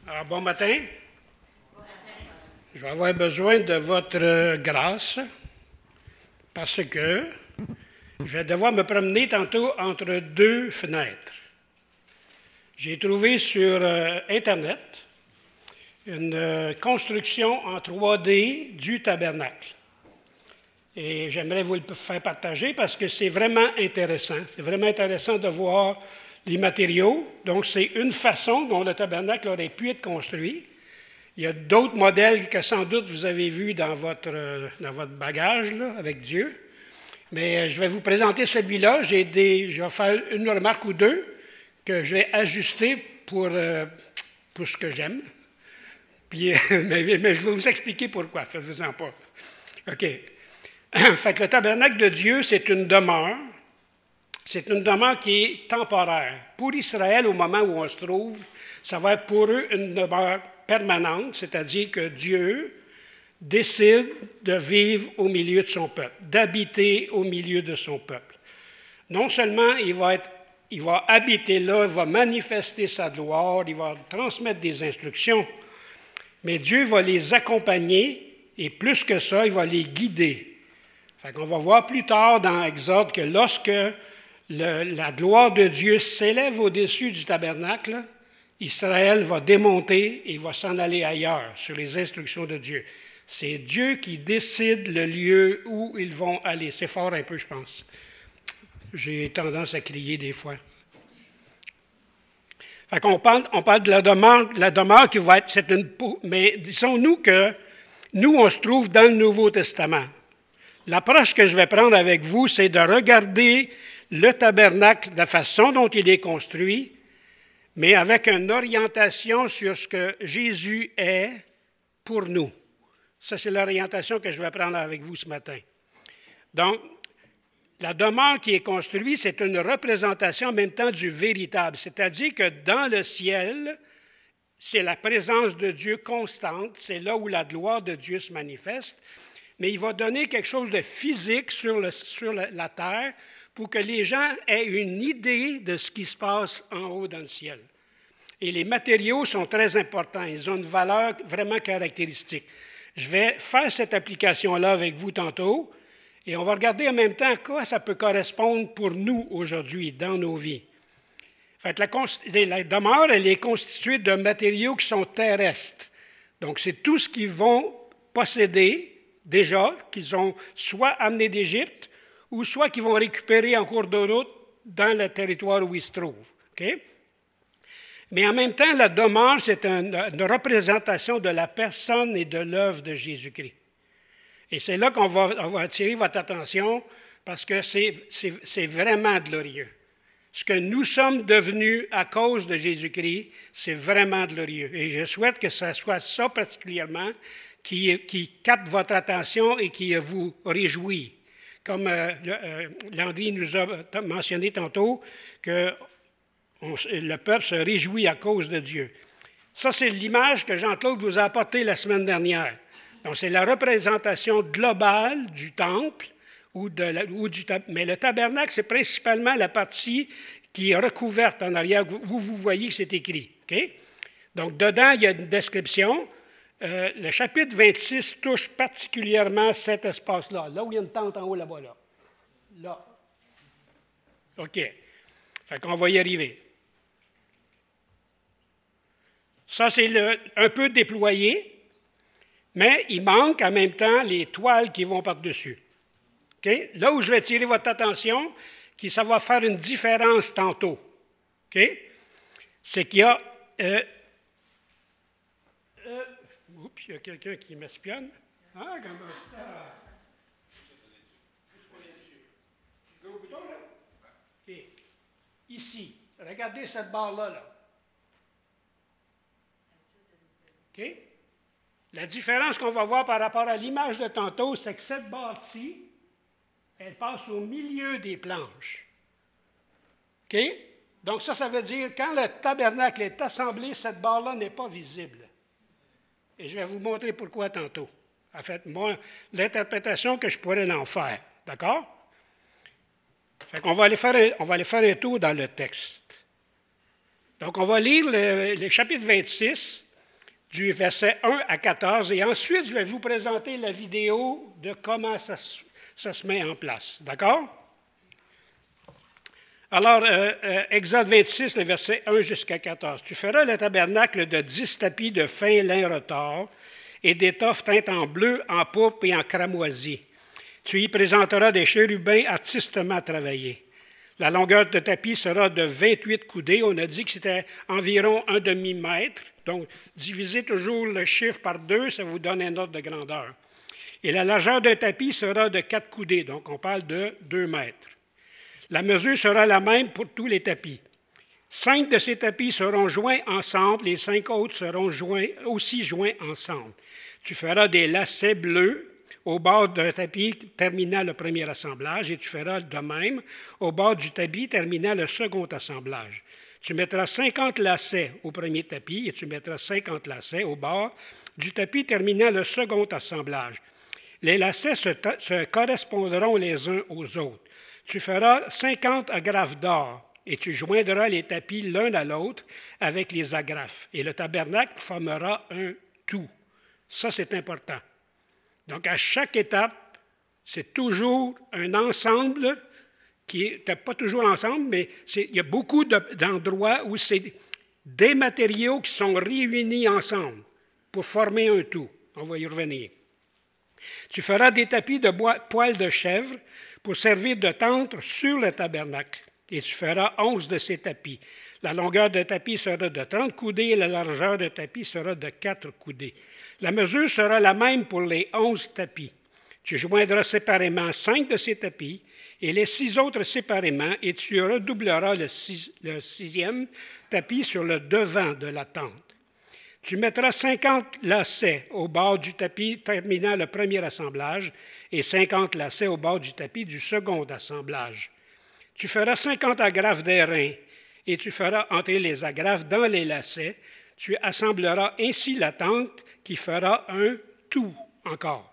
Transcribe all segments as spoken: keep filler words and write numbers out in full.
Alors, bon matin. Je vais avoir besoin de votre grâce parce que je vais devoir me promener tantôt entre deux fenêtres. J'ai trouvé sur euh, Internet une euh, construction en trois D du tabernacle. Et j'aimerais vous le faire partager parce que c'est vraiment intéressant. C'est vraiment intéressant de voir les matériaux. Donc, c'est une façon dont le tabernacle aurait pu être construit. Il y a d'autres modèles que sans doute vous avez vus dans votre, euh, dans votre bagage là, avec Dieu. Mais euh, je vais vous présenter celui-là. J'ai des, je vais faire une remarque ou deux que je vais ajuster pour, euh, pour ce que j'aime. Puis, mais, mais je vais vous expliquer pourquoi. Faites-vous-en pas. OK. Fait que le tabernacle de Dieu, c'est une demeure. C'est une demeure qui est temporaire. Pour Israël, au moment où on se trouve, ça va être pour eux une demeure permanente, c'est-à-dire que Dieu décide de vivre au milieu de son peuple, d'habiter au milieu de son peuple. Non seulement il va, être, il va habiter là, il va manifester sa gloire, il va transmettre des instructions, mais Dieu va les accompagner et plus que ça, il va les guider. Fait qu'on va voir plus tard dans Exode que lorsque le, la gloire de Dieu s'élève au-dessus du tabernacle, Israël va démonter et va s'en aller ailleurs sur les instructions de Dieu. C'est Dieu qui décide le lieu où ils vont aller. C'est fort un peu, je pense. J'ai tendance à crier des fois. Fait qu'on parle, on parle de la demeure, la demeure qui va être, c'est une, mais disons-nous que nous, on se trouve dans le Nouveau Testament. L'approche que je vais prendre avec vous, c'est de regarder le tabernacle, la façon dont il est construit, mais avec une orientation sur ce que Jésus est pour nous. Ça, c'est l'orientation que je vais prendre avec vous ce matin. Donc, la demeure qui est construite, c'est une représentation en même temps du véritable, c'est-à-dire que dans le ciel, c'est la présence de Dieu constante, c'est là où la gloire de Dieu se manifeste, mais il va donner quelque chose de physique sur, le, sur la, la terre pour que les gens aient une idée de ce qui se passe en haut dans le ciel. Et les matériaux sont très importants. Ils ont une valeur vraiment caractéristique. Je vais faire cette application-là avec vous tantôt et on va regarder en même temps à quoi ça peut correspondre pour nous aujourd'hui, dans nos vies. Fait que la, la demeure, elle est constituée de matériaux qui sont terrestres. Donc, c'est tout ce qu'ils vont posséder déjà, qu'ils ont soit amené d'Égypte ou soit qu'ils vont récupérer en cours de route dans le territoire où ils se trouvent. Okay? Mais en même temps, la demeure, c'est une, une représentation de la personne et de l'œuvre de Jésus-Christ. Et c'est là qu'on va, on va attirer votre attention parce que c'est, c'est, c'est vraiment glorieux. Ce que nous sommes devenus à cause de Jésus-Christ, c'est vraiment glorieux. Et je souhaite que ce soit ça particulièrement qui, qui capte votre attention et qui vous réjouit. Comme euh, euh, Landry nous a mentionné tantôt, que on, le peuple se réjouit à cause de Dieu. Ça, c'est l'image que Jean-Claude vous a apportée la semaine dernière. Donc, c'est la représentation globale du temple, ou de la, ou du, mais le tabernacle, c'est principalement la partie qui est recouverte en arrière, où vous voyez que c'est écrit. Okay? Donc, dedans, il y a une description. Euh, le chapitre vingt-six touche particulièrement cet espace-là, là où il y a une tente en haut, là-bas, là. Là. OK. Fait qu'on va y arriver. Ça, c'est le, un peu déployé, mais il manque en même temps les toiles qui vont par-dessus. Okay? Là où je vais attirer votre attention, qui ça va faire une différence tantôt, okay? C'est qu'il y a... Euh, euh, oups, il y a quelqu'un qui m'espionne. Ah, comment ça? Je vais au bouton, là? OK. Ici, regardez cette barre-là, là. OK? La différence qu'on va voir par rapport à l'image de tantôt, c'est que cette barre-ci, elle passe au milieu des planches. OK? Donc ça, ça veut dire, quand le tabernacle est assemblé, cette barre-là n'est pas visible. Et je vais vous montrer pourquoi tantôt. En fait, moi, l'interprétation que je pourrais en faire. D'accord? Fait qu'on va aller faire un, on va aller faire un tour dans le texte. Donc, on va lire le, le chapitre vingt-six. du verset un à quatorze, et ensuite, je vais vous présenter la vidéo de comment ça, ça se met en place. D'accord? Alors, euh, euh, Exode vingt-six, le verset un jusqu'à quatorze. « Tu feras le tabernacle de dix tapis de fin lin retors et d'étoffes teintes en bleu, en pourpre et en cramoisi. Tu y présenteras des chérubins artistement travaillés. La longueur de tapis sera de vingt-huit coudées. » On a dit que c'était environ un demi-mètre. Donc, divisez toujours le chiffre par deux, ça vous donne un ordre de grandeur. Et la largeur d'un tapis sera de quatre coudées. Donc, on parle de deux mètres. La mesure sera la même pour tous les tapis. Cinq de ces tapis seront joints ensemble et cinq autres seront joints, aussi joints ensemble. Tu feras des lacets bleus au bord d'un tapis terminant le premier assemblage, et tu feras de même au bord du tapis terminant le second assemblage. Tu mettras cinquante lacets au premier tapis et tu mettras cinquante lacets au bord du tapis terminant le second assemblage. Les lacets se, se correspondront les uns aux autres. Tu feras cinquante agrafes d'or et tu joindras les tapis l'un à l'autre avec les agrafes. Et le tabernacle formera un tout. Ça, c'est important. Donc, à chaque étape, c'est toujours un ensemble qui n'est pas toujours ensemble, mais il y a beaucoup de, d'endroits où c'est des matériaux qui sont réunis ensemble pour former un tout. On va y revenir. Tu feras des tapis de bois, poils de chèvre pour servir de tente sur le tabernacle. Et tu feras onze de ces tapis. La longueur de tapis sera de trente coudées et la largeur de tapis sera de quatre coudées. La mesure sera la même pour les onze tapis. Tu joindras séparément cinq de ces tapis et les six autres séparément, et tu redoubleras le, six, le sixième tapis sur le devant de la tente. Tu mettras cinquante lacets au bord du tapis terminant le premier assemblage et cinquante lacets au bord du tapis du second assemblage. Tu feras cinquante agrafes d'airain et tu feras entrer les agrafes dans les lacets. Tu assembleras ainsi la tente qui fera un tout encore.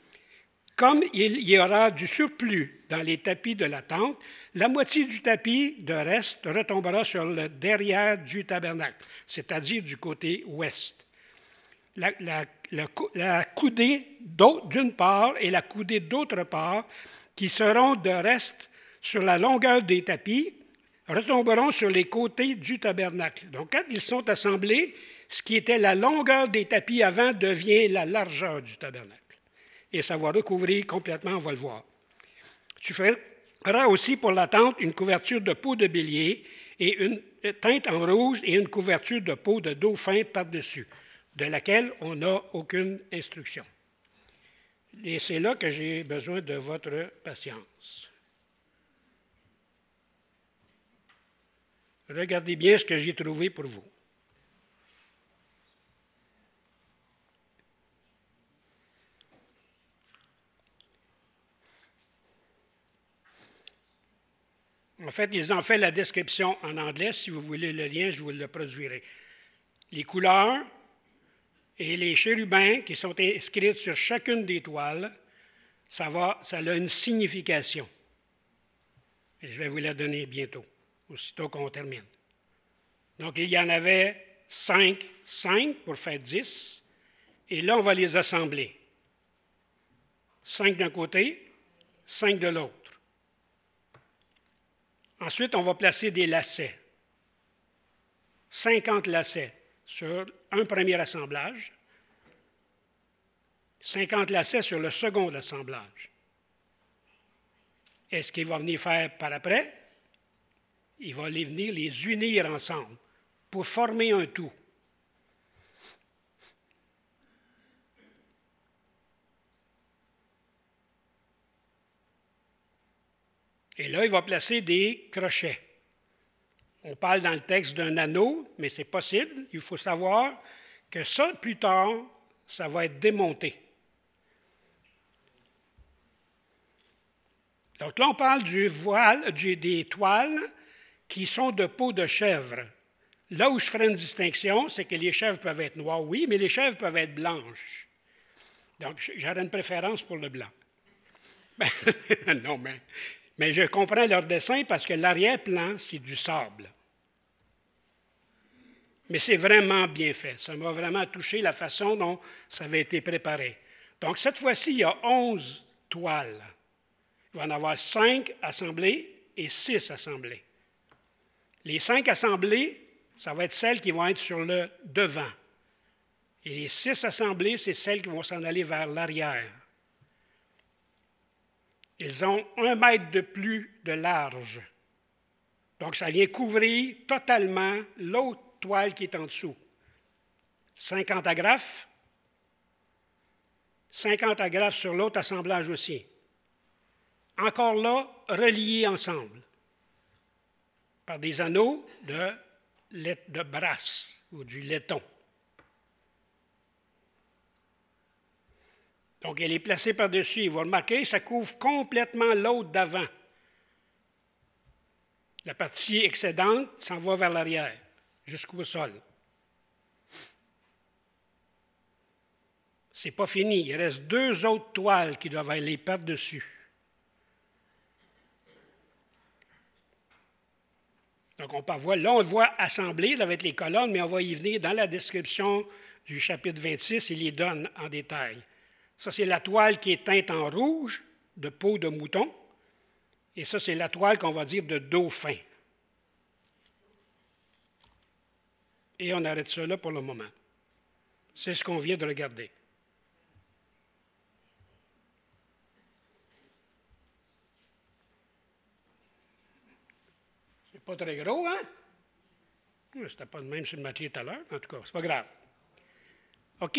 Comme il y aura du surplus dans les tapis de la tente, la moitié du tapis de reste retombera sur le derrière du tabernacle, c'est-à-dire du côté ouest. La, la, la, la coudée d'une part et la coudée d'autre part, qui seront de reste sur la longueur des tapis, retomberont sur les côtés du tabernacle. Donc, quand ils sont assemblés, ce qui était la longueur des tapis avant devient la largeur du tabernacle. Et ça va recouvrir complètement, on va le voir. Tu feras aussi pour la tente une couverture de peau de bélier et une teinte en rouge et une couverture de peau de dauphin par-dessus, de laquelle on n'a aucune instruction. Et c'est là que j'ai besoin de votre patience. Regardez bien ce que j'ai trouvé pour vous. En fait, ils ont fait la description en anglais. Si vous voulez le lien, je vous le produirai. Les couleurs et les chérubins qui sont inscrits sur chacune des toiles, ça, va, ça a une signification. Et je vais vous la donner bientôt, aussitôt qu'on termine. Donc, il y en avait cinq, cinq pour faire dix, et là, on va les assembler. Cinq d'un côté, cinq de l'autre. Ensuite, on va placer des lacets. cinquante lacets sur un premier assemblage. cinquante lacets sur le second assemblage. Et ce qu'il va venir faire par après? Il va les venir les unir ensemble pour former un tout. Et là, il va placer des crochets. On parle dans le texte d'un anneau, mais c'est possible. Il faut savoir que ça, plus tard, ça va être démonté. Donc là, on parle du voile, du, des toiles qui sont de peau de chèvre. Là où je ferai une distinction, c'est que les chèvres peuvent être noires, oui, mais les chèvres peuvent être blanches. Donc, j'aurais une préférence pour le blanc. non, mais... Mais je comprends leur dessin parce que l'arrière-plan, c'est du sable. Mais c'est vraiment bien fait. Ça m'a vraiment touché la façon dont ça avait été préparé. Donc, cette fois-ci, il y a onze toiles. Il va y en avoir cinq assemblées et six assemblées. Les cinq assemblées, ça va être celles qui vont être sur le devant. Et les six assemblées, c'est celles qui vont s'en aller vers l'arrière. Ils ont un mètre de plus de large. Donc, ça vient couvrir totalement l'autre toile qui est en dessous. cinquante agrafes. cinquante agrafes sur l'autre assemblage aussi. Encore là, reliés ensemble par des anneaux de, de brasse ou du laiton. Donc, elle est placée par-dessus. Vous remarquez, ça couvre complètement l'autre d'avant. La partie excédente s'en va vers l'arrière, jusqu'au sol. Ce n'est pas fini. Il reste deux autres toiles qui doivent aller par-dessus. Donc, on peut voir, là, on le voit assemblé avec les colonnes, mais on va y venir dans la description du chapitre vingt-six, il les donne en détail. Ça, c'est la toile qui est teinte en rouge, de peau de mouton. Et ça, c'est la toile qu'on va dire de dauphin. Et on arrête ça là pour le moment. C'est ce qu'on vient de regarder. C'est pas très gros, hein? C'était pas de même sur le matelas tout à l'heure, en tout cas, c'est pas grave. OK.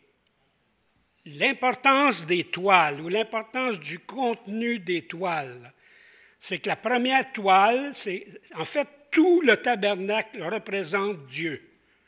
L'importance des toiles ou l'importance du contenu des toiles, c'est que la première toile, c'est en fait tout le tabernacle représente Dieu.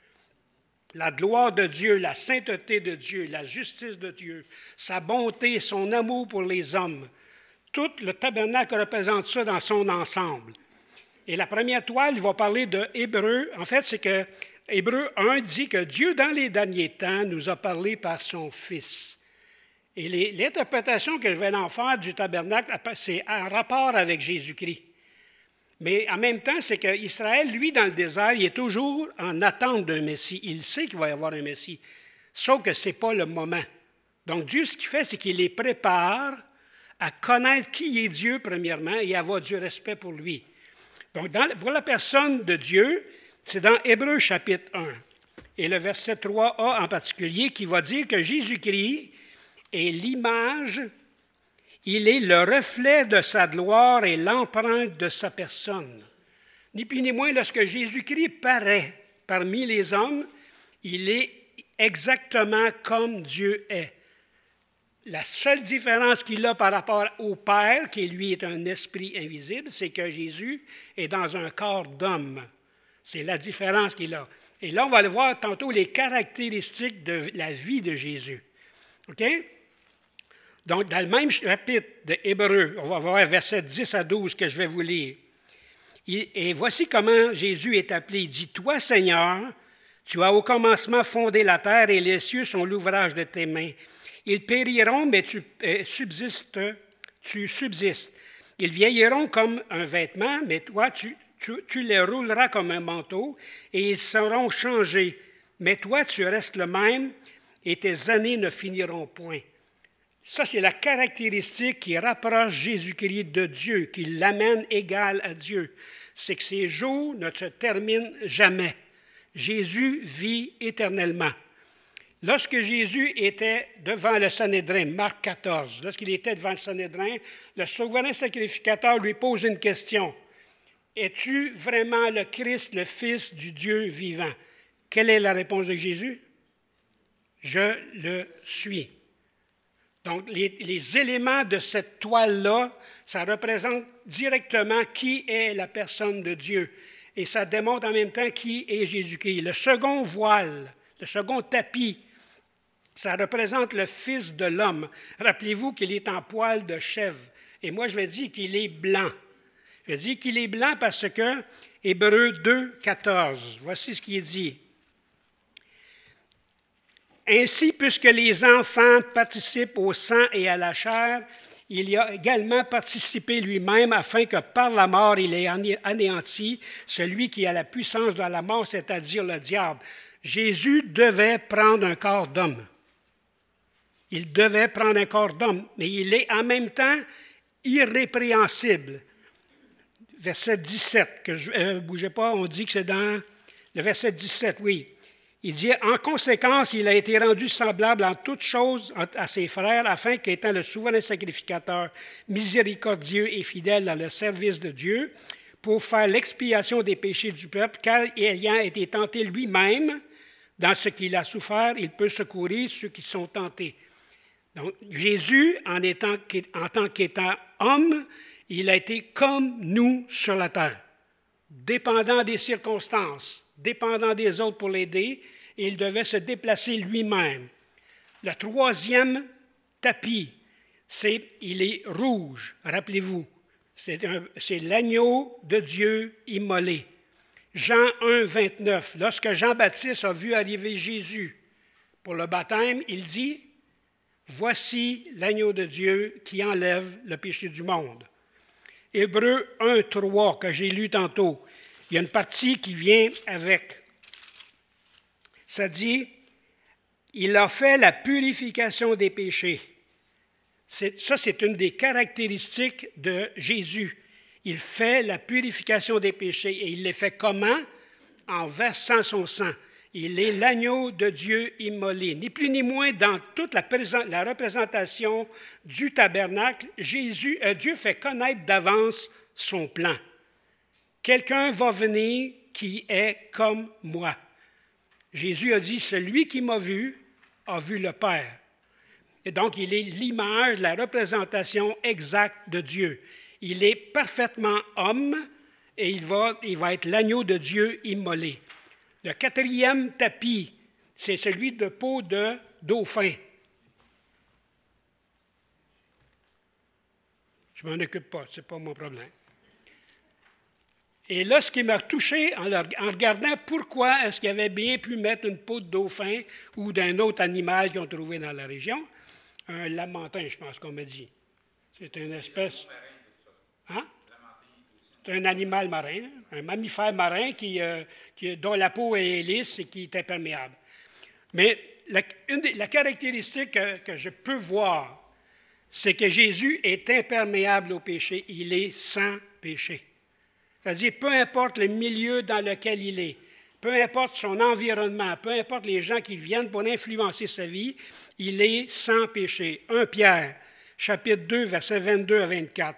La gloire de Dieu, la sainteté de Dieu, la justice de Dieu, sa bonté, son amour pour les hommes. Tout le tabernacle représente ça dans son ensemble. Et la première toile, il va parler de Hébreu. En fait, c'est que Hébreu un dit que Dieu, dans les derniers temps, nous a parlé par son Fils. Et les, l'interprétation que je vais en faire du tabernacle, c'est en rapport avec Jésus-Christ. Mais en même temps, c'est qu'Israël, lui, dans le désert, il est toujours en attente d'un Messie. Il sait qu'il va y avoir un Messie, sauf que ce n'est pas le moment. Donc Dieu, ce qu'il fait, c'est qu'il les prépare à connaître qui est Dieu, premièrement, et à avoir du respect pour lui. Donc, dans, pour la personne de Dieu, c'est dans Hébreux chapitre un, et le verset trois a en particulier, qui va dire que Jésus-Christ est l'image, il est le reflet de sa gloire et l'empreinte de sa personne. Ni plus ni moins, lorsque Jésus-Christ paraît parmi les hommes, il est exactement comme Dieu est. La seule différence qu'il a par rapport au Père, qui lui est un esprit invisible, c'est que Jésus est dans un corps d'homme. C'est la différence qu'il a. Et là, on va aller voir tantôt les caractéristiques de la vie de Jésus. OK? Donc, dans le même chapitre de Hébreux, on va voir versets dix à douze que je vais vous lire. Et voici comment Jésus est appelé. Il dit, « Toi, Seigneur, tu as au commencement fondé la terre et les cieux sont l'ouvrage de tes mains. Ils périront, mais tu subsistes, tu subsistes. Ils vieilliront comme un vêtement, mais toi, tu, tu, tu les rouleras comme un manteau, et ils seront changés. Mais toi, tu restes le même, et tes années ne finiront point. » Ça, c'est la caractéristique qui rapproche Jésus-Christ de Dieu, qui l'amène égal à Dieu. C'est que ses jours ne se terminent jamais. Jésus vit éternellement. Lorsque Jésus était devant le Sanhédrin, Marc quatorze, lorsqu'il était devant le Sanhédrin, le souverain sacrificateur lui pose une question. « Es-tu vraiment le Christ, le Fils du Dieu vivant? » Quelle est la réponse de Jésus? « Je le suis. » Donc, les, les éléments de cette toile-là, ça représente directement qui est la personne de Dieu. Et ça démontre en même temps qui est Jésus-Christ. Le second voile, le second tapis, ça représente le Fils de l'homme. Rappelez-vous qu'il est en poil de chèvre. Et moi, je vais dire qu'il est blanc. Je vais dire qu'il est blanc parce que, Hébreux deux, quatorze, voici ce qui est dit. Ainsi, puisque les enfants participent au sang et à la chair, il y a également participé lui-même afin que par la mort il ait anéanti celui qui a la puissance de la mort, c'est-à-dire le diable. Jésus devait prendre un corps d'homme. Il devait prendre un corps d'homme, mais il est en même temps irrépréhensible. Verset dix-sept, que je ne euh, bougez pas, on dit que c'est dans le verset dix-sept, oui. Il dit, en conséquence, il a été rendu semblable en toutes choses à ses frères, afin qu'étant le souverain sacrificateur, miséricordieux et fidèle dans le service de Dieu, pour faire l'expiation des péchés du peuple, car ayant été tenté lui-même dans ce qu'il a souffert, il peut secourir ceux qui sont tentés. Donc, Jésus, en, étant, en tant qu'étant homme, il a été comme nous sur la terre, dépendant des circonstances, dépendant des autres pour l'aider, et il devait se déplacer lui-même. Le troisième tapis, c'est, il est rouge, rappelez-vous, c'est, un, c'est l'agneau de Dieu immolé. Jean un, vingt-neuf, lorsque Jean-Baptiste a vu arriver Jésus pour le baptême, il dit, « Voici l'agneau de Dieu qui enlève le péché du monde. » Hébreux un, trois, que j'ai lu tantôt, il y a une partie qui vient avec. Ça dit, il a fait la purification des péchés. C'est, ça, c'est une des caractéristiques de Jésus. Il fait la purification des péchés. Et il les fait comment? En versant son sang. Il est l'agneau de Dieu immolé. Ni plus ni moins, dans toute la, présent, la représentation du tabernacle, Jésus, euh, Dieu fait connaître d'avance son plan. Quelqu'un va venir qui est comme moi. Jésus a dit, celui qui m'a vu a vu le Père. Et donc, il est l'image, la représentation exacte de Dieu. Il est parfaitement homme et il va, il va être l'agneau de Dieu immolé. Le quatrième tapis, c'est celui de peau de dauphin. Je ne m'en occupe pas, ce n'est pas mon problème. Et là, ce qui m'a touché en, leur, en regardant pourquoi est-ce qu'il avait bien pu mettre une peau de dauphin ou d'un autre animal qu'ils ont trouvé dans la région, un lamentin, je pense qu'on m'a dit. C'est une espèce... Hein? C'est un animal marin, un mammifère marin qui, euh, qui, dont la peau est lisse et qui est imperméable. Mais la, une des, la caractéristique que, que je peux voir, c'est que Jésus est imperméable au péché. Il est sans péché. C'est-à-dire, peu importe le milieu dans lequel il est, peu importe son environnement, peu importe les gens qui viennent pour influencer sa vie, il est sans péché. Première Pierre, chapitre deux, versets vingt-deux à vingt-quatre.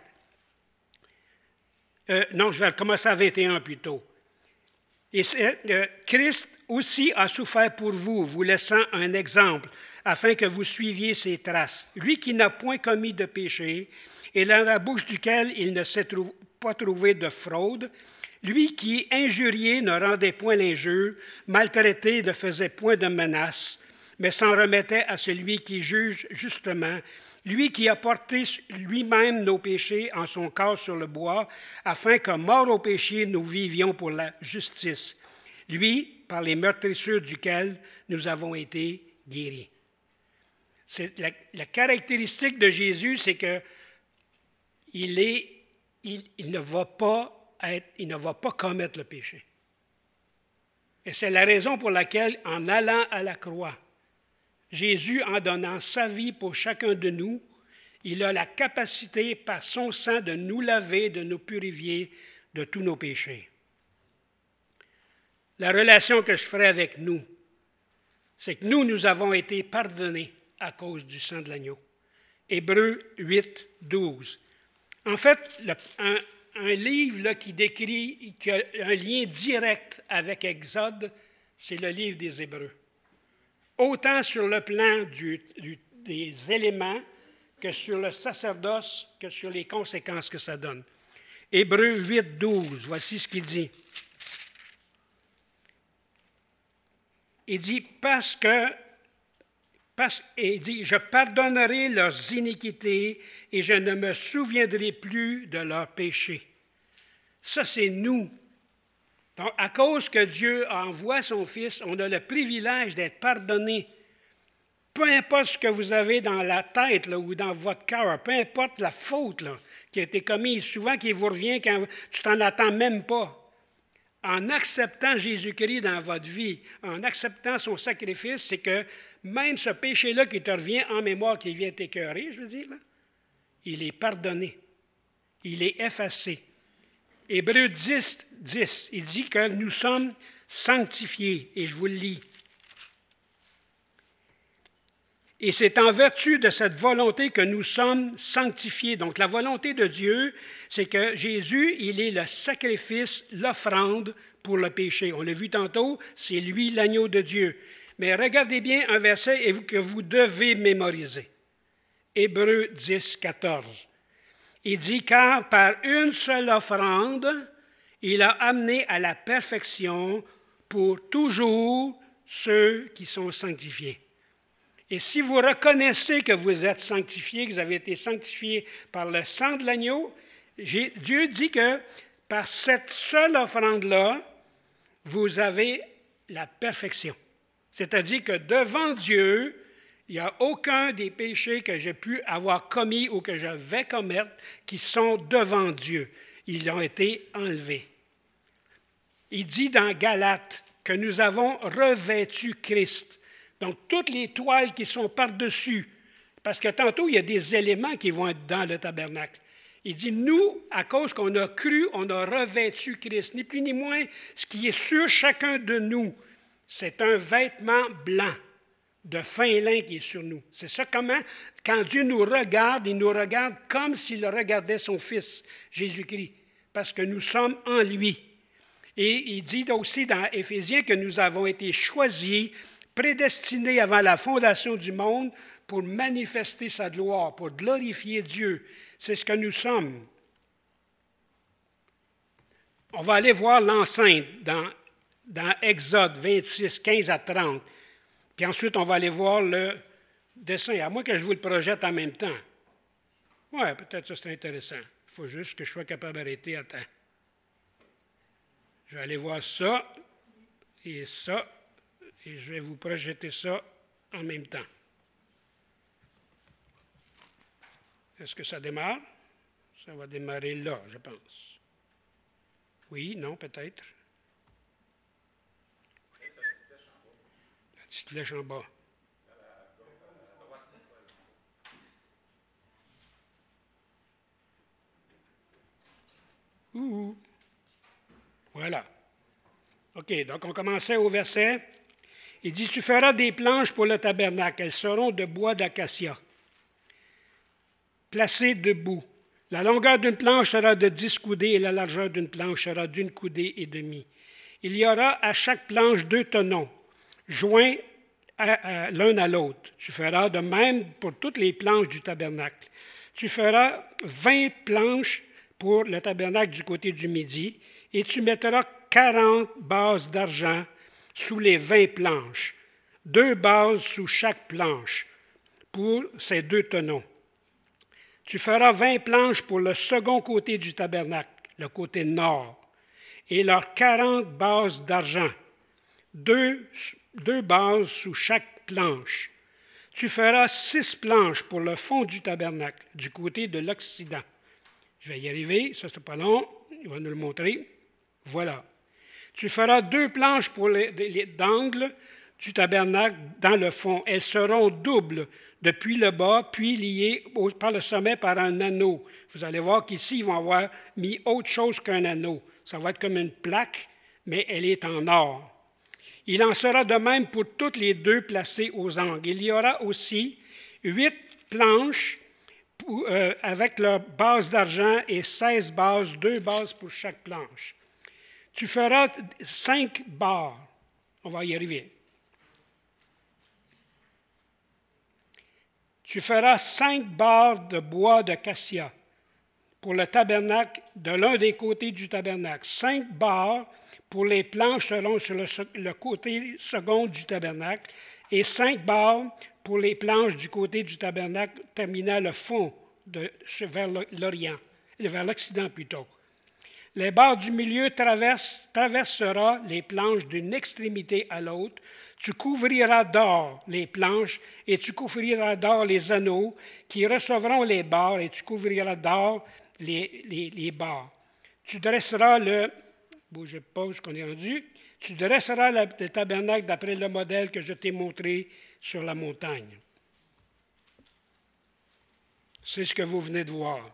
Euh, non, je vais commencer à vingt et un plutôt. Et euh, Christ aussi a souffert pour vous, vous laissant un exemple, afin que vous suiviez ses traces. Lui qui n'a point commis de péché, et dans la bouche duquel il ne s'est trou- pas trouvé de fraude, lui qui, injurié, ne rendait point l'injure, maltraité, ne faisait point de menace, mais s'en remettait à celui qui juge justement, lui qui a porté lui-même nos péchés en son corps sur le bois, afin que, mort au péché, nous vivions pour la justice. Lui, par les meurtrissures duquel nous avons été guéris. C'est la, la caractéristique de Jésus, c'est que il, est, il, il, ne va pas être, il ne va pas commettre le péché. Et c'est la raison pour laquelle, en allant à la croix, Jésus, en donnant sa vie pour chacun de nous, il a la capacité, par son sang, de nous laver, de nous purifier de tous nos péchés. La relation que je ferai avec nous, c'est que nous, nous avons été pardonnés à cause du sang de l'agneau. Hébreux huit, douze. En fait, le, un, un livre là, qui décrit, qui a un lien direct avec Exode, c'est le livre des Hébreux. Autant sur le plan du, du, des éléments que sur le sacerdoce, que sur les conséquences que ça donne. Hébreux huit, douze, voici ce qu'il dit. Il dit, parce que, parce, il dit, je pardonnerai leurs iniquités et je ne me souviendrai plus de leurs péchés. Ça, c'est nous. Donc, à cause que Dieu envoie son Fils, on a le privilège d'être pardonné. Peu importe ce que vous avez dans la tête là, ou dans votre cœur, peu importe la faute là, qui a été commise, souvent qui vous revient quand tu t'en attends même pas. En acceptant Jésus-Christ dans votre vie, en acceptant son sacrifice, c'est que même ce péché-là qui te revient en mémoire, qui vient t'écœurer, je veux dire, là, il est pardonné. Il est effacé. Hébreux dix, dix, il dit que nous sommes sanctifiés, et je vous le lis. Et c'est en vertu de cette volonté que nous sommes sanctifiés. Donc, la volonté de Dieu, c'est que Jésus, il est le sacrifice, l'offrande pour le péché. On l'a vu tantôt, c'est lui l'agneau de Dieu. Mais regardez bien un verset que vous devez mémoriser. Hébreux dix, quatorze. Il dit, car par une seule offrande, il a amené à la perfection pour toujours ceux qui sont sanctifiés. Et si vous reconnaissez que vous êtes sanctifiés, que vous avez été sanctifiés par le sang de l'agneau, Dieu dit que par cette seule offrande-là, vous avez la perfection. C'est-à-dire que devant Dieu, il n'y a aucun des péchés que j'ai pu avoir commis ou que je vais commettre qui sont devant Dieu. Ils ont été enlevés. Il dit dans Galates que nous avons revêtu Christ. Donc, toutes les toiles qui sont par-dessus, parce que tantôt, il y a des éléments qui vont être dans le tabernacle. Il dit, nous, à cause qu'on a cru, on a revêtu Christ. Ni plus ni moins, ce qui est sur chacun de nous, c'est un vêtement blanc de fin lin qui est sur nous. C'est ça comment, quand Dieu nous regarde, il nous regarde comme s'il regardait son Fils, Jésus-Christ, parce que nous sommes en lui. Et il dit aussi dans Éphésiens que nous avons été choisis, prédestinés avant la fondation du monde pour manifester sa gloire, pour glorifier Dieu. C'est ce que nous sommes. On va aller voir l'enceinte dans, dans Exode vingt-six, quinze à trente. Puis ensuite, on va aller voir le dessin. À moins que je vous le projette en même temps. Oui, peut-être ça c'est intéressant. Il faut juste que je sois capable d'arrêter à temps. Je vais aller voir ça et ça. Et je vais vous projeter ça en même temps. Est-ce que ça démarre? Ça va démarrer là, je pense. Oui, non, peut-être. La petite flèche en bas. Ouh. Voilà. OK, donc on commençait au verset. Il dit, tu feras des planches pour le tabernacle. Elles seront de bois d'acacia, placées debout. La longueur d'une planche sera de dix coudées et la largeur d'une planche sera d'une coudée et demie. Il y aura à chaque planche deux tenons, joints à, à, l'un à l'autre. Tu feras de même pour toutes les planches du tabernacle. Tu feras vingt planches pour le tabernacle du côté du midi et tu mettras quarante bases d'argent sous les vingt planches, deux bases sous chaque planche pour ces deux tenons. Tu feras vingt planches pour le second côté du tabernacle, le côté nord, et leurs quarante bases d'argent, deux, deux bases sous chaque planche. Tu feras six planches pour le fond du tabernacle, du côté de l'Occident. Je vais y arriver, ça c'est pas long, il va nous le montrer. Voilà. Tu feras deux planches pour les, les d'angle du tabernacle dans le fond. Elles seront doubles depuis le bas, puis liées au, par le sommet par un anneau. Vous allez voir qu'ici, ils vont avoir mis autre chose qu'un anneau. Ça va être comme une plaque, mais elle est en or. Il en sera de même pour toutes les deux placées aux angles. Il y aura aussi huit planches pour, euh, avec leur base d'argent et seize bases, deux bases pour chaque planche. Tu feras cinq barres. On va y arriver. Tu feras cinq barres de bois de cassia pour le tabernacle de l'un des côtés du tabernacle. Cinq barres pour les planches selon sur le, le côté second du tabernacle et cinq barres pour les planches du côté du tabernacle terminant le fond de, vers l'Orient, vers l'Occident plutôt. Les barres du milieu traversent, traversera les planches d'une extrémité à l'autre. Tu couvriras d'or les planches et tu couvriras d'or les anneaux qui recevront les barres et tu couvriras d'or les, les, les barres. Tu dresseras le... Bougez pas, ce qu'on est rendu. Tu dresseras le tabernacle d'après le modèle que je t'ai montré sur la montagne. C'est ce que vous venez de voir.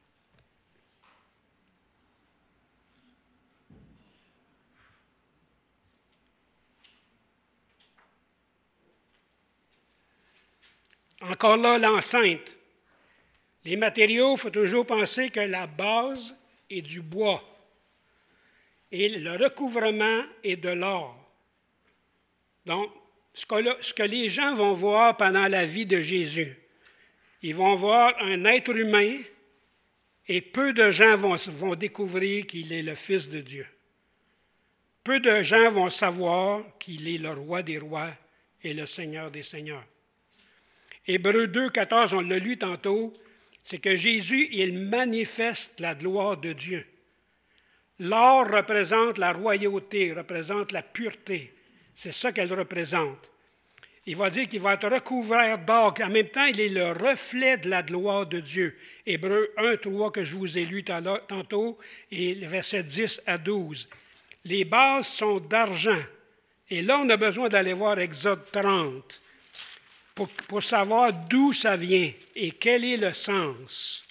Encore là, l'enceinte. Les matériaux, il faut toujours penser que la base est du bois et le recouvrement est de l'or. Donc, ce que, ce que les gens vont voir pendant la vie de Jésus, ils vont voir un être humain et peu de gens vont, vont découvrir qu'il est le Fils de Dieu. Peu de gens vont savoir qu'il est le Roi des rois et le Seigneur des seigneurs. Hébreux deux, quatorze, on l'a lu tantôt, c'est que Jésus, il manifeste la gloire de Dieu. L'or représente la royauté, représente la pureté. C'est ça qu'elle représente. Il va dire qu'il va être recouvert d'or. En même temps, il est le reflet de la gloire de Dieu. Hébreux un, trois, que je vous ai lu tantôt, et le verset dix à douze. Les bases sont d'argent. Et là, on a besoin d'aller voir Exode trente. Pour, pour savoir d'où ça vient et quel est le sens.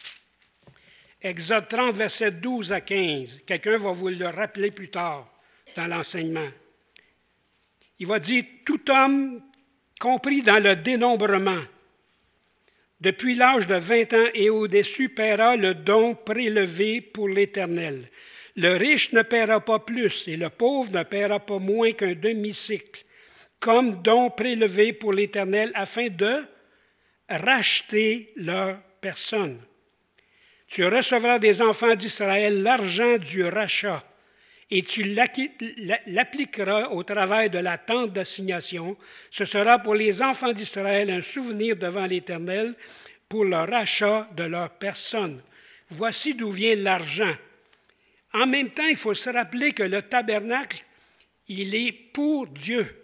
Exode trente, versets douze à quinze. Quelqu'un va vous le rappeler plus tard dans l'enseignement. Il va dire « Tout homme compris dans le dénombrement, depuis l'âge de vingt ans et au-dessus, paiera le don prélevé pour l'Éternel. Le riche ne paiera pas plus et le pauvre ne paiera pas moins qu'un demi-cycle, comme don prélevé pour l'Éternel, afin de racheter leur personne. Tu recevras des enfants d'Israël l'argent du rachat, et tu l'appliqueras au travail de la tente d'assignation. Ce sera pour les enfants d'Israël un souvenir devant l'Éternel pour le rachat de leur personne. Voici d'où vient l'argent. En même temps, il faut se rappeler que le tabernacle, il est pour Dieu.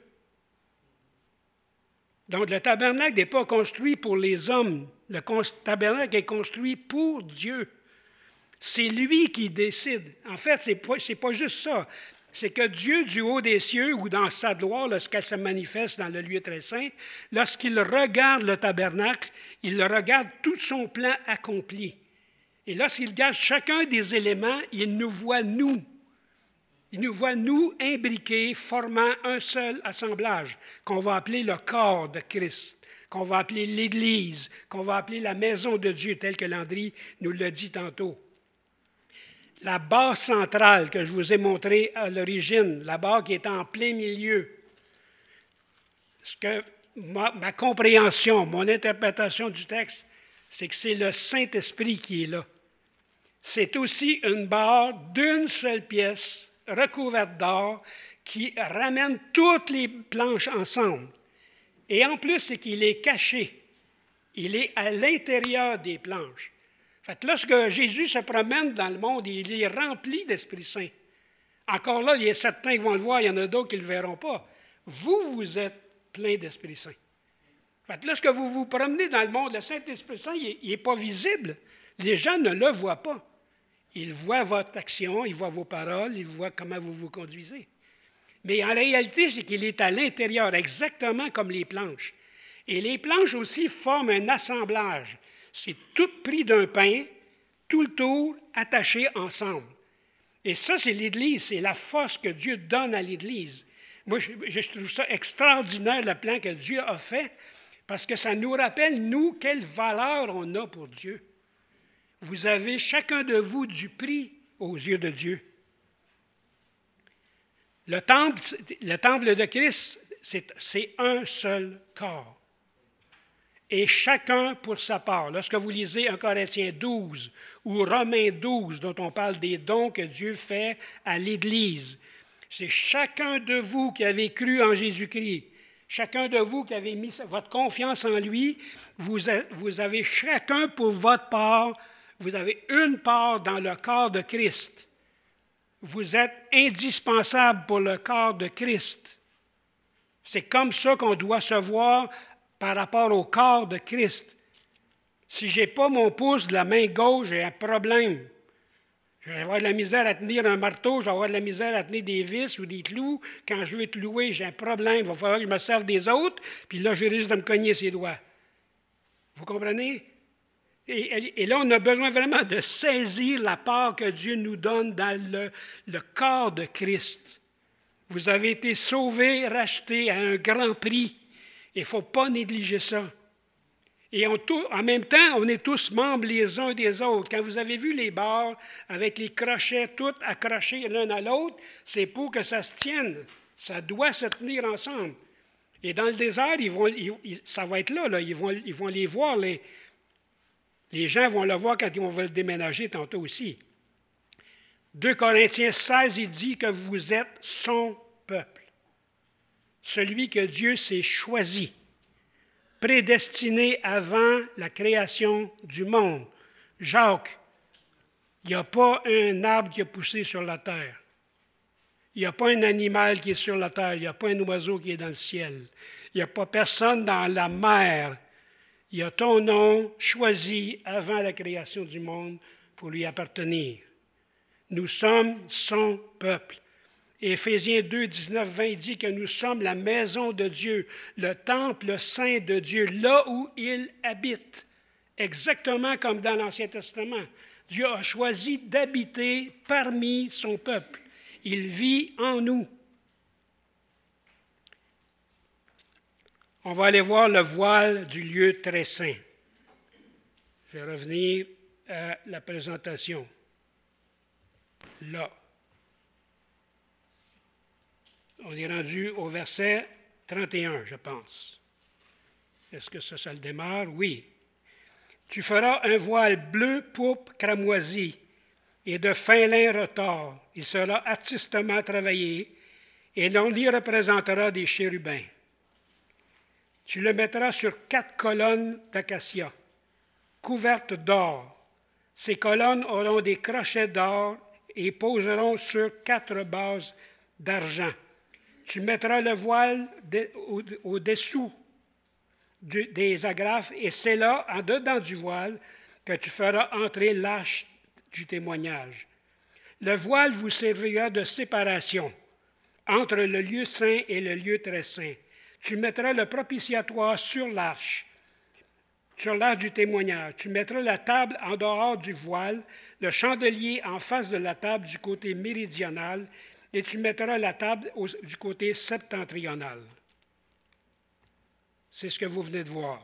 Donc, le tabernacle n'est pas construit pour les hommes. Le tabernacle est construit pour Dieu. C'est lui qui décide. En fait, ce n'est pas, c'est pas juste ça. C'est que Dieu, du haut des cieux, ou dans sa gloire, lorsqu'elle se manifeste dans le lieu très saint, lorsqu'il regarde le tabernacle, il le regarde tout son plan accompli. Et lorsqu'il regarde chacun des éléments, il nous voit nous. Il nous voit, nous, imbriqués, formant un seul assemblage, qu'on va appeler le corps de Christ, qu'on va appeler l'Église, qu'on va appeler la maison de Dieu, tel que Landry nous l'a dit tantôt. La barre centrale que je vous ai montrée à l'origine, la barre qui est en plein milieu, ce que ma, ma compréhension, mon interprétation du texte, c'est que c'est le Saint-Esprit qui est là. C'est aussi une barre d'une seule pièce, recouverte d'or, qui ramène toutes les planches ensemble. Et en plus, c'est qu'il est caché. Il est à l'intérieur des planches. Fait que lorsque Jésus se promène dans le monde, il est rempli d'Esprit Saint. Encore là, il y a certains qui vont le voir, il y en a d'autres qui ne le verront pas. Vous, vous êtes plein d'Esprit Saint. Fait que lorsque vous vous promenez dans le monde, le Saint-Esprit Saint, il n'est pas visible. Les gens ne le voient pas. Ils voient votre action, ils voient vos paroles, ils voient comment vous vous conduisez. Mais en réalité, c'est qu'il est à l'intérieur, exactement comme les planches. Et les planches aussi forment un assemblage. C'est tout pris d'un pain, tout le tour, attaché ensemble. Et ça, c'est l'Église, c'est la force que Dieu donne à l'Église. Moi, je, je trouve ça extraordinaire, le plan que Dieu a fait, parce que ça nous rappelle, nous, quelle valeur on a pour Dieu. Vous avez chacun de vous du prix aux yeux de Dieu. Le temple, le temple de Christ, c'est, c'est un seul corps. Et chacun pour sa part. Lorsque vous lisez un Corinthiens douze ou Romains douze, dont on parle des dons que Dieu fait à l'Église, c'est chacun de vous qui avez cru en Jésus-Christ, chacun de vous qui avez mis votre confiance en lui, vous, vous avez chacun pour votre part, vous avez une part dans le corps de Christ. Vous êtes indispensable pour le corps de Christ. C'est comme ça qu'on doit se voir par rapport au corps de Christ. Si je n'ai pas mon pouce de la main gauche, j'ai un problème. Je vais avoir de la misère à tenir un marteau, je vais avoir de la misère à tenir des vis ou des clous. Quand je veux être loué, j'ai un problème. Il va falloir que je me serve des autres, puis là, je risque de me cogner ses doigts. Vous comprenez? Et, et là, on a besoin vraiment de saisir la part que Dieu nous donne dans le, le corps de Christ. Vous avez été sauvés, rachetés à un grand prix. Il ne faut pas négliger ça. Et on, tout, en même temps, on est tous membres les uns des autres. Quand vous avez vu les barres avec les crochets tous accrochés l'un à l'autre, c'est pour que ça se tienne. Ça doit se tenir ensemble. Et dans le désert, ils vont, ils, ça va être là, là. Ils, vont, ils vont les voir. Les, les gens vont le voir quand ils vont le déménager tantôt aussi. deux Corinthiens seize, il dit que vous êtes son peuple. Celui que Dieu s'est choisi, prédestiné avant la création du monde. Jacques, il n'y a pas un arbre qui a poussé sur la terre. Il n'y a pas un animal qui est sur la terre. Il n'y a pas un oiseau qui est dans le ciel. Il n'y a pas personne dans la mer. Il y a ton nom choisi avant la création du monde pour lui appartenir. Nous sommes son peuple. Éphésiens deux, dix-neuf, vingt dit que nous sommes la maison de Dieu, le temple saint de Dieu, là où il habite. Exactement comme dans l'Ancien Testament. Dieu a choisi d'habiter parmi son peuple. Il vit en nous. On va aller voir le voile du lieu très saint. Je vais revenir à la présentation. Là. On est rendu au verset trente et un, je pense. Est-ce que ça, ça le démarre? Oui. Tu feras un voile bleu, pourpre, cramoisi et de fin lin retors. Il sera artistement travaillé et l'on y représentera des chérubins. Tu le mettras sur quatre colonnes d'acacia, couvertes d'or. Ces colonnes auront des crochets d'or et poseront sur quatre bases d'argent. Tu mettras le voile de, au, au-dessous du, des agrafes, et c'est là, en dedans du voile, que tu feras entrer l'arche du témoignage. Le voile vous servira de séparation entre le lieu saint et le lieu très saint. Tu mettras le propitiatoire sur l'arche, sur l'arche du témoignage. Tu mettras la table en dehors du voile, le chandelier en face de la table du côté méridional, et tu mettras la table au, du côté septentrional. C'est ce que vous venez de voir.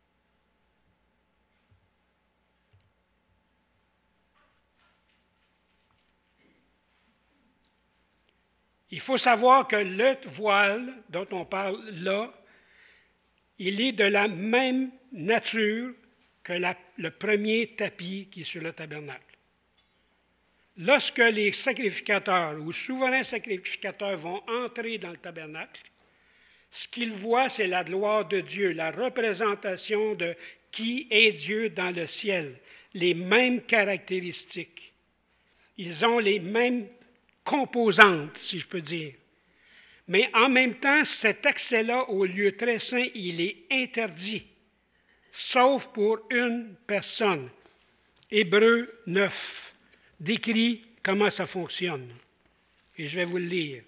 Il faut savoir que le voile dont on parle là, il est de la même nature que la, le premier tapis qui est sur le tabernacle. Lorsque les sacrificateurs ou souverains sacrificateurs vont entrer dans le tabernacle, ce qu'ils voient, c'est la gloire de Dieu, la représentation de qui est Dieu dans le ciel, les mêmes caractéristiques. Ils ont les mêmes composantes, si je peux dire. Mais en même temps, cet accès-là au lieu très saint, il est interdit, sauf pour une personne. Hébreux neuf décrit comment ça fonctionne. Et je vais vous le lire.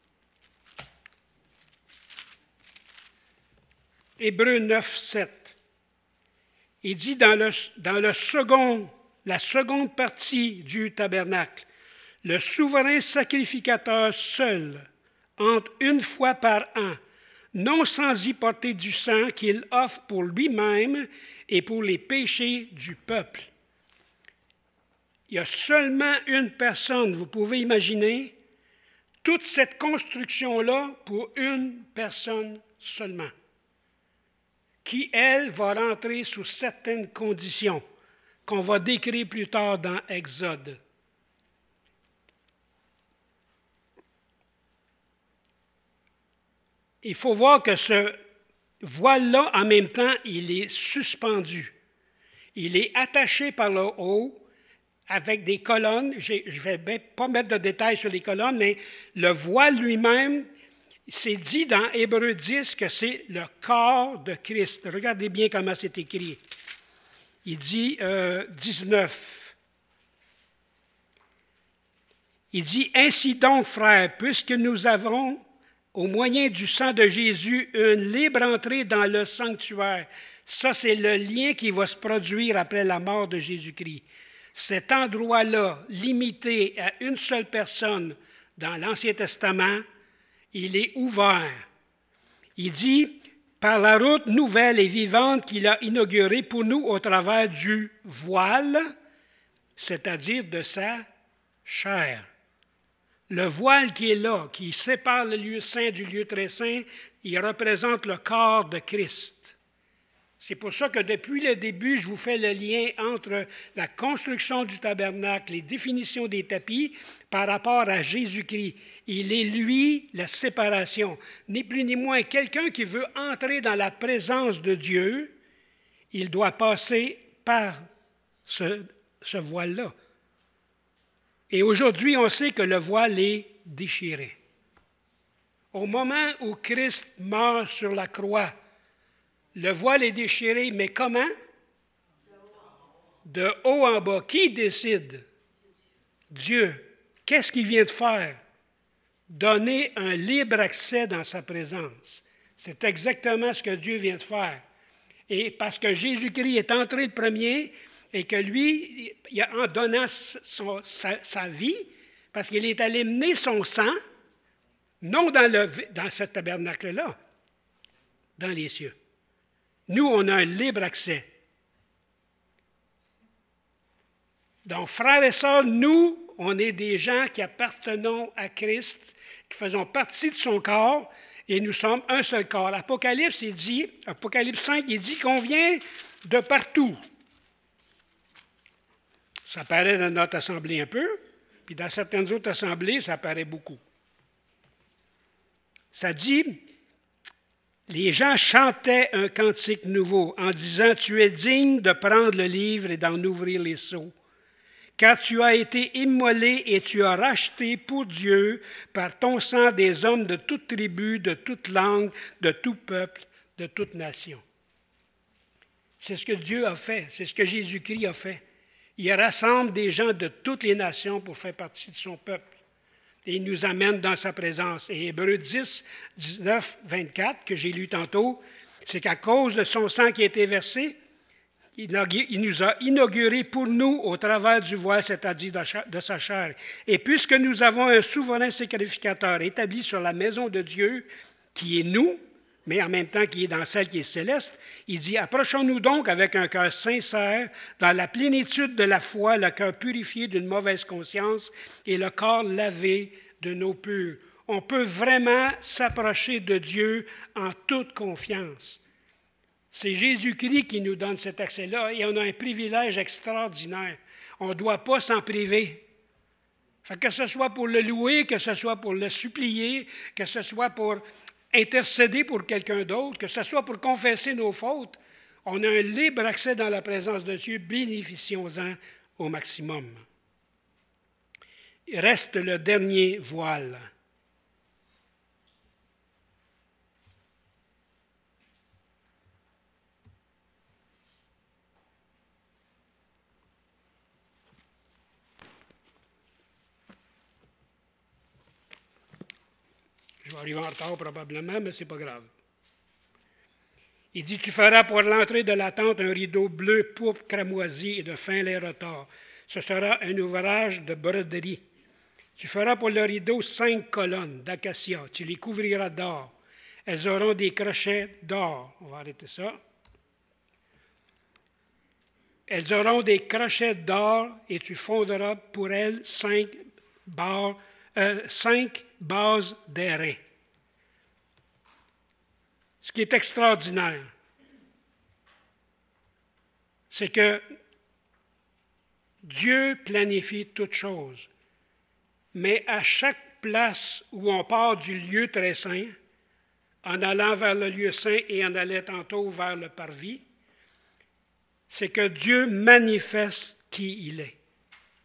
Hébreux neuf, sept. Il dit dans, le, dans le second, la seconde partie du tabernacle, le souverain sacrificateur seul entre une fois par an, non sans y porter du sang qu'il offre pour lui-même et pour les péchés du peuple. Il y a seulement une personne, vous pouvez imaginer, toute cette construction-là pour une personne seulement, qui, elle, va rentrer sous certaines conditions qu'on va décrire plus tard dans Exode. Il faut voir que ce voile-là, en même temps, il est suspendu. Il est attaché par le haut avec des colonnes. J'ai, je ne vais pas mettre de détails sur les colonnes, mais le voile lui-même, c'est dit dans Hébreux dix que c'est le corps de Christ. Regardez bien comment c'est écrit. Il dit euh, dix-neuf. Il dit, « Ainsi donc, frères, puisque nous avons, au moyen du sang de Jésus, une libre entrée dans le sanctuaire. » Ça, c'est le lien qui va se produire après la mort de Jésus-Christ. Cet endroit-là, limité à une seule personne dans l'Ancien Testament, il est ouvert. Il dit, par la route nouvelle et vivante qu'il a inaugurée pour nous au travers du voile, c'est-à-dire de sa chair. Le voile qui est là, qui sépare le lieu saint du lieu très saint, il représente le corps de Christ. C'est pour ça que depuis le début, je vous fais le lien entre la construction du tabernacle, les définitions des tapis, par rapport à Jésus-Christ. Il est, lui, la séparation. Ni plus ni moins, quelqu'un qui veut entrer dans la présence de Dieu, il doit passer par ce, ce voile-là. Et aujourd'hui, on sait que le voile est déchiré. Au moment où Christ meurt sur la croix, le voile est déchiré, mais comment? De haut en bas. Qui décide? Dieu. Qu'est-ce qu'il vient de faire? Donner un libre accès dans sa présence. C'est exactement ce que Dieu vient de faire. Et parce que Jésus-Christ est entré le premier et que lui, en donnant son, sa, sa vie, parce qu'il est allé mener son sang, non dans, le, dans ce tabernacle-là, dans les cieux. Nous, on a un libre accès. Donc, frères et sœurs, nous, on est des gens qui appartenons à Christ, qui faisons partie de son corps, et nous sommes un seul corps. Apocalypse, il dit, Apocalypse cinq, il dit qu'on vient de partout. Ça paraît dans notre assemblée un peu, puis dans certaines autres assemblées, ça paraît beaucoup. Ça dit, les gens chantaient un cantique nouveau en disant, « Tu es digne de prendre le livre et d'en ouvrir les sceaux. Car tu as été immolé et tu as racheté pour Dieu par ton sang des hommes de toute tribu, de toute langue, de tout peuple, de toute nation. » C'est ce que Dieu a fait, c'est ce que Jésus-Christ a fait. Il rassemble des gens de toutes les nations pour faire partie de son peuple. Et il nous amène dans sa présence. Et Hébreux dix, dix-neuf, vingt-quatre, que j'ai lu tantôt, c'est qu'à cause de son sang qui a été versé, il nous a inauguré pour nous au travers du voile, c'est-à-dire de sa chair. Et puisque nous avons un souverain sacrificateur établi sur la maison de Dieu, qui est nous, mais en même temps qui est dans celle qui est céleste, il dit, « Approchons-nous donc avec un cœur sincère, dans la plénitude de la foi, le cœur purifié d'une mauvaise conscience et le corps lavé de nos purs. » On peut vraiment s'approcher de Dieu en toute confiance. C'est Jésus-Christ qui nous donne cet accès-là et on a un privilège extraordinaire. On ne doit pas s'en priver. Fait que ce soit pour le louer, que ce soit pour le supplier, que ce soit pour intercéder pour quelqu'un d'autre, que ce soit pour confesser nos fautes, on a un libre accès dans la présence de Dieu. Bénéficions-en au maximum. Il reste le dernier voile. Je vais arriver en retard probablement, mais ce n'est pas grave. Il dit, « Tu feras pour l'entrée de la tente un rideau bleu, pourpre, cramoisi et de fin lin retors. Ce sera un ouvrage de broderie. Tu feras pour le rideau cinq colonnes d'acacia. Tu les couvriras d'or. Elles auront des crochets d'or. » On va arrêter ça. Elles auront des crochets d'or et tu fonderas pour elles cinq barres, euh, cinq bases d'airain. Ce qui est extraordinaire, c'est que Dieu planifie toutes choses, mais à chaque place où on part du lieu très saint, en allant vers le lieu saint et en allant tantôt vers le parvis, c'est que Dieu manifeste qui il est.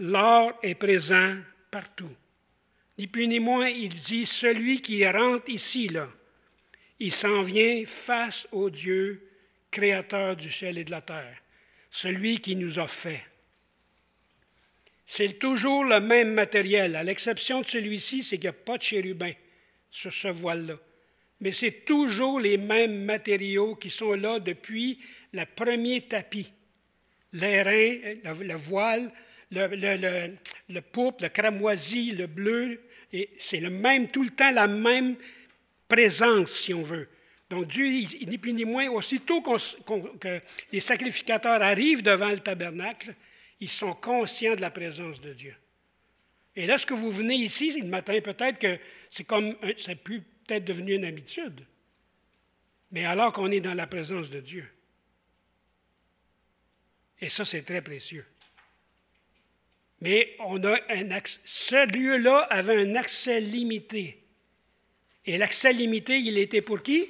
l'or est présent partout. Ni plus ni moins, il dit, celui qui rentre ici, là, il s'en vient face au Dieu, créateur du ciel et de la terre, celui qui nous a fait. C'est toujours le même matériel, à l'exception de celui-ci, c'est qu'il n'y a pas de chérubin sur ce voile-là. Mais c'est toujours les mêmes matériaux qui sont là depuis le premier tapis. L'airain, le, le voile, le, le, le, le pourpre, le cramoisi, le bleu, et c'est le même, tout le temps la même présence, si on veut. Donc Dieu, il, ni plus ni moins, aussitôt qu'on, qu'on, que les sacrificateurs arrivent devant le tabernacle, ils sont conscients de la présence de Dieu. Et lorsque vous venez ici, le matin, peut-être que c'est comme, c'est plus peut-être devenu une habitude, mais alors qu'on est dans la présence de Dieu. Et ça, c'est très précieux. Mais on a un accès, ce lieu-là avait un accès limité. Et l'accès limité, il était pour qui?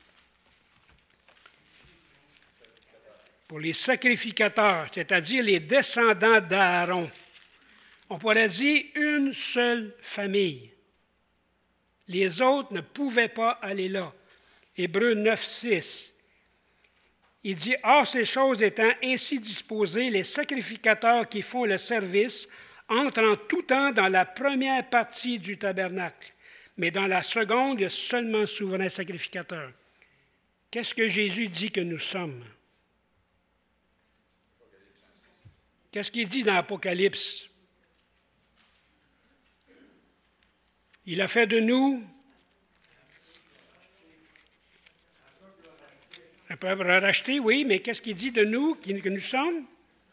Pour les sacrificateurs, c'est-à-dire les descendants d'Aaron. On pourrait dire une seule famille. Les autres ne pouvaient pas aller là. Hébreux neuf, six. Il dit, « Or, ces choses étant ainsi disposées, les sacrificateurs qui font le service entrent en tout temps dans la première partie du tabernacle, mais dans la seconde, il y a seulement souverain sacrificateur. » Qu'est-ce que Jésus dit que nous sommes? Qu'est-ce qu'il dit dans l'Apocalypse? Il a fait de nous un peuple racheté, oui, mais qu'est-ce qu'il dit de nous, que nous sommes?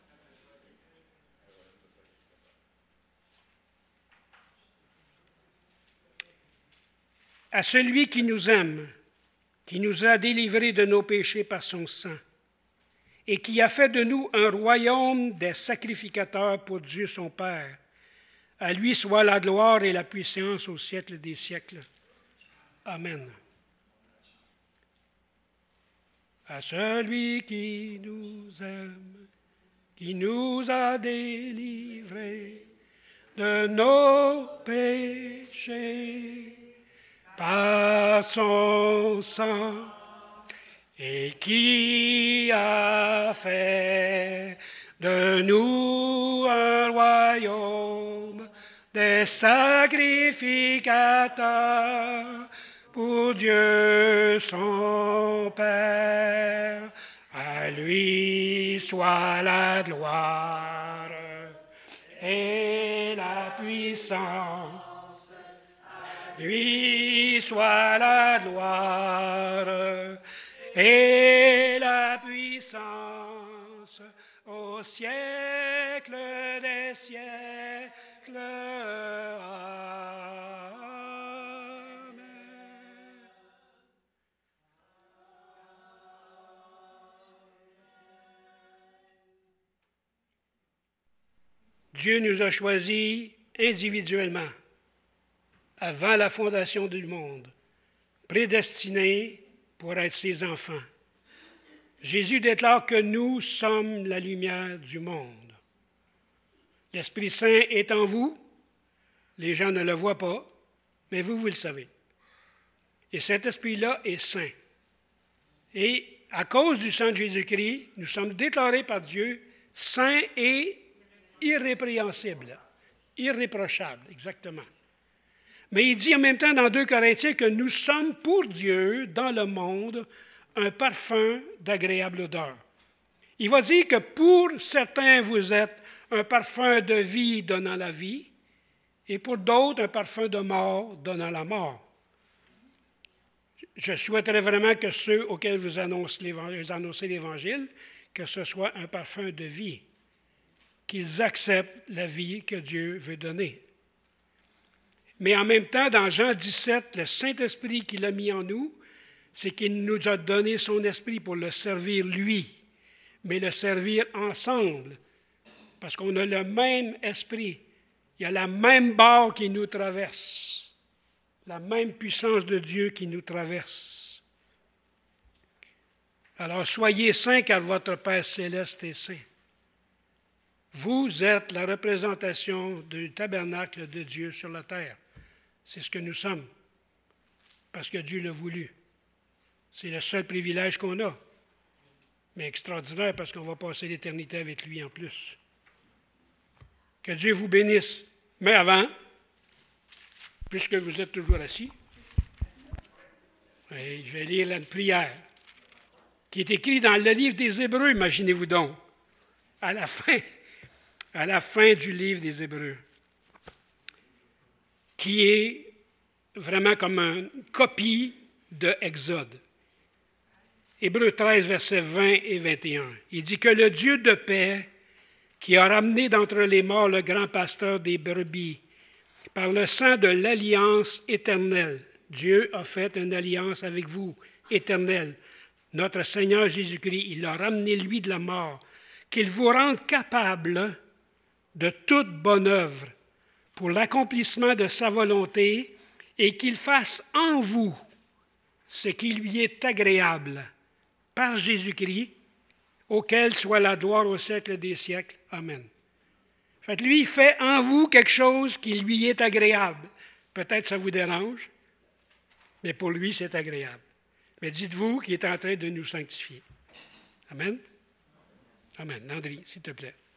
À celui qui nous aime, qui nous a délivrés de nos péchés par son sang, et qui a fait de nous un royaume des sacrificateurs pour Dieu son Père. À lui soit la gloire et la puissance au siècle des siècles. Amen. À celui qui nous aime, qui nous a délivrés de nos péchés par son sang, et qui a fait de nous un royaume des sacrificateurs pour Dieu son Père. À lui soit la gloire et la puissance. À lui soit la gloire et la puissance au siècle des siècles. Amen. Dieu nous a choisis individuellement, avant la fondation du monde, prédestinés pour être ses enfants. Jésus déclare que nous sommes la lumière du monde. L'Esprit Saint est en vous. Les gens ne le voient pas, mais vous, vous le savez. Et cet esprit-là est saint. Et à cause du sang de Jésus-Christ, nous sommes déclarés par Dieu saints et irrépréhensibles. Irréprochables, exactement. Mais il dit en même temps dans deux Corinthiens que nous sommes pour Dieu, dans le monde, un parfum d'agréable odeur. Il va dire que pour certains, vous êtes un parfum de vie donnant la vie, et pour d'autres, un parfum de mort donnant la mort. Je souhaiterais vraiment que ceux auxquels vous annoncez l'Évangile, que ce soit un parfum de vie, qu'ils acceptent la vie que Dieu veut donner. Mais en même temps, dans Jean dix-sept, le Saint-Esprit qu'il a mis en nous, c'est qu'il nous a donné son esprit pour le servir lui, mais le servir ensemble, parce qu'on a le même esprit. Il y a la même barre qui nous traverse, la même puissance de Dieu qui nous traverse. Alors, soyez saints car votre Père céleste est saint. Vous êtes la représentation du tabernacle de Dieu sur la terre. C'est ce que nous sommes, parce que Dieu l'a voulu. C'est le seul privilège qu'on a, mais extraordinaire parce qu'on va passer l'éternité avec lui en plus. Que Dieu vous bénisse. Mais avant, puisque vous êtes toujours assis, je vais lire une prière qui est écrite dans le livre des Hébreux, imaginez-vous donc, à la fin, à la fin du livre des Hébreux, qui est vraiment comme une copie de Exode. Hébreux treize, versets vingt et vingt et un. Il dit que le Dieu de paix, qui a ramené d'entre les morts le grand pasteur des brebis, par le sang de l'alliance éternelle, Dieu a fait une alliance avec vous, éternelle. Notre Seigneur Jésus-Christ, il l'a ramené, lui, de la mort, qu'il vous rende capable de toute bonne œuvre pour l'accomplissement de sa volonté et qu'il fasse en vous ce qui lui est agréable par Jésus-Christ, auquel soit la gloire au siècle des siècles. Amen. Fait que lui, il fait en vous quelque chose qui lui est agréable. Peut-être ça vous dérange, mais pour lui, c'est agréable. Mais dites-vous qu'il est en train de nous sanctifier. Amen. Amen. Landry, s'il te plaît.